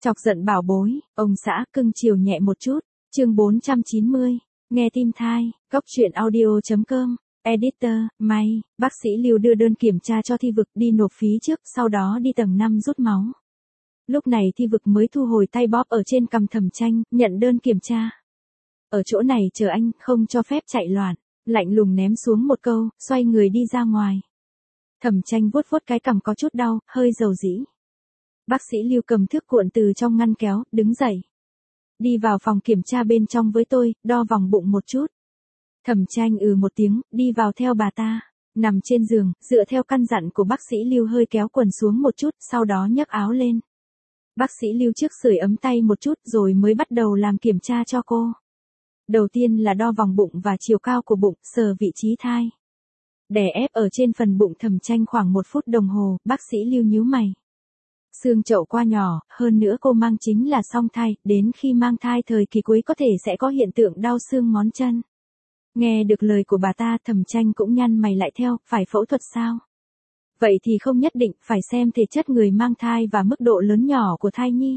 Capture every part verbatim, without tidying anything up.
Chọc giận bảo bối, ông xã cưng chiều nhẹ một chút. Chương bốn trăm chín mươi, nghe tim thai, góc truyện audio.com, editor, may, bác sĩ Lưu đưa đơn kiểm tra cho Thi Vực đi nộp phí trước, sau đó đi tầng năm rút máu. Lúc này Thi Vực mới thu hồi tay bóp ở trên cằm Thẩm Tranh, nhận đơn kiểm tra. Ở chỗ này chờ anh, không cho phép chạy loạn, lạnh lùng ném xuống một câu, xoay người đi ra ngoài. Thẩm Tranh vuốt vuốt cái cằm có chút đau, hơi dầu dĩ. Bác sĩ Lưu cầm thước cuộn từ trong ngăn kéo, đứng dậy. Đi vào phòng kiểm tra bên trong với tôi, đo vòng bụng một chút. Thẩm Tranh ừ một tiếng, đi vào theo bà ta. Nằm trên giường, dựa theo căn dặn của bác sĩ Lưu hơi kéo quần xuống một chút, sau đó nhấc áo lên. Bác sĩ Lưu trước sưởi ấm tay một chút rồi mới bắt đầu làm kiểm tra cho cô. Đầu tiên là đo vòng bụng và chiều cao của bụng, sờ vị trí thai. Đè ép ở trên phần bụng Thẩm Tranh khoảng một phút đồng hồ, bác sĩ Lưu nhíu mày. Xương chậu qua nhỏ, hơn nữa cô mang chính là song thai, đến khi mang thai thời kỳ cuối có thể sẽ có hiện tượng đau xương ngón chân. Nghe được lời của bà ta, Thẩm Tranh cũng nhăn mày lại theo, phải phẫu thuật sao? Vậy thì không nhất định, phải xem thể chất người mang thai và mức độ lớn nhỏ của thai nhi.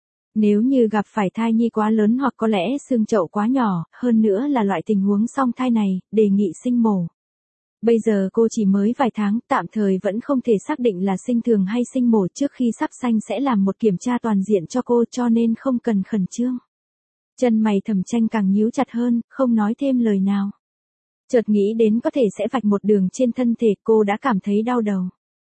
Nếu như gặp phải thai nhi quá lớn hoặc có lẽ xương chậu quá nhỏ, hơn nữa là loại tình huống song thai này, đề nghị sinh mổ. Bây giờ cô chỉ mới vài tháng, tạm thời vẫn không thể xác định là sinh thường hay sinh mổ, trước khi sắp sanh sẽ làm một kiểm tra toàn diện cho cô, cho nên không cần khẩn trương. Chân mày Thẩm Tranh càng nhíu chặt hơn, không nói thêm lời nào. Chợt nghĩ đến có thể sẽ vạch một đường trên thân thể, cô đã cảm thấy đau đầu.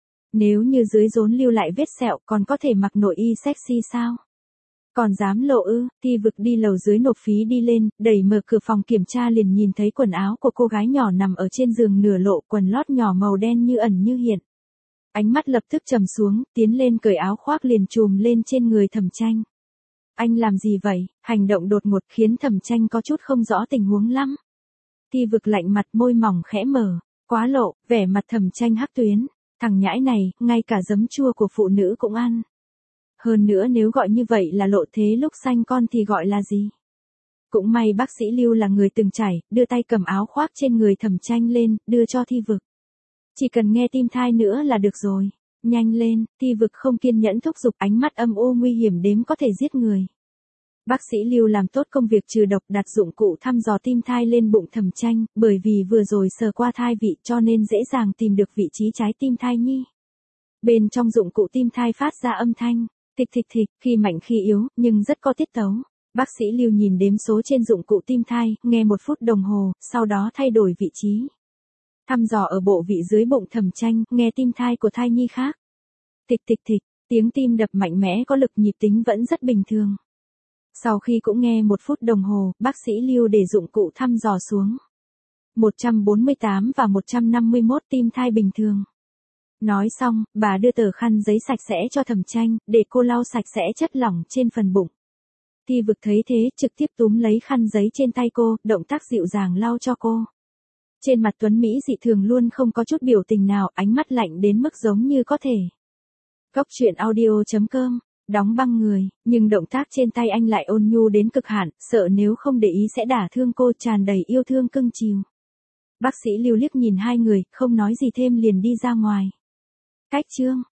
Nếu như dưới rốn lưu lại vết sẹo, còn có thể mặc nội y sexy sao? Còn dám lộ ư? Thi Vực đi lầu dưới nộp phí đi lên, đẩy mở cửa phòng kiểm tra liền nhìn thấy quần áo của cô gái nhỏ nằm ở trên giường nửa lộ, quần lót nhỏ màu đen như ẩn như hiện. Ánh mắt lập tức trầm xuống, tiến lên cởi áo khoác liền trùm lên trên người Thẩm Tranh. Anh làm gì vậy? Hành động đột ngột khiến Thẩm Tranh có chút không rõ tình huống lắm. Thi Vực lạnh mặt, môi mỏng khẽ mở, quá lộ, vẻ mặt Thẩm Tranh hắc tuyến. Thằng nhãi này, ngay cả giấm chua của phụ nữ cũng ăn. Hơn nữa nếu gọi như vậy là lộ, thế lúc sanh con thì gọi là gì? Cũng may bác sĩ Lưu là người từng trải, đưa tay cầm áo khoác trên người Thẩm Tranh lên, đưa cho Thi Vực. Chỉ cần nghe tim thai nữa là được rồi. Nhanh lên, Thi Vực không kiên nhẫn thúc giục, ánh mắt âm u nguy hiểm đếm có thể giết người. Bác sĩ Lưu làm tốt công việc trừ độc, đặt dụng cụ thăm dò tim thai lên bụng Thẩm Tranh, bởi vì vừa rồi sờ qua thai vị cho nên dễ dàng tìm được vị trí trái tim thai nhi. Bên trong dụng cụ tim thai phát ra âm thanh, thịch thịch thịch, khi mạnh khi yếu, nhưng rất có tiết tấu. Bác sĩ Lưu nhìn đếm số trên dụng cụ tim thai, nghe một phút đồng hồ, sau đó thay đổi vị trí. Thăm dò ở bộ vị dưới bụng Thẩm Tranh, nghe tim thai của thai nhi khác. Thịch thịch thịch, tiếng tim đập mạnh mẽ có lực, nhịp tính vẫn rất bình thường. Sau khi cũng nghe một phút đồng hồ, bác sĩ Lưu để dụng cụ thăm dò xuống. một trăm bốn mươi tám và một trăm năm mươi mốt tim thai bình thường. Nói xong, bà đưa tờ khăn giấy sạch sẽ cho Thẩm Tranh, để cô lau sạch sẽ chất lỏng trên phần bụng. Thi Vực thấy thế, trực tiếp túm lấy khăn giấy trên tay cô, động tác dịu dàng lau cho cô. Trên mặt tuấn Mỹ dị thường luôn không có chút biểu tình nào, ánh mắt lạnh đến mức giống như có thể. Góc truyện audio.com, đóng băng người, nhưng động tác trên tay anh lại ôn nhu đến cực hạn, sợ nếu không để ý sẽ đả thương cô, tràn đầy yêu thương cưng chiều. Bác sĩ Lưu liếc nhìn hai người, không nói gì thêm liền đi ra ngoài. Cách chương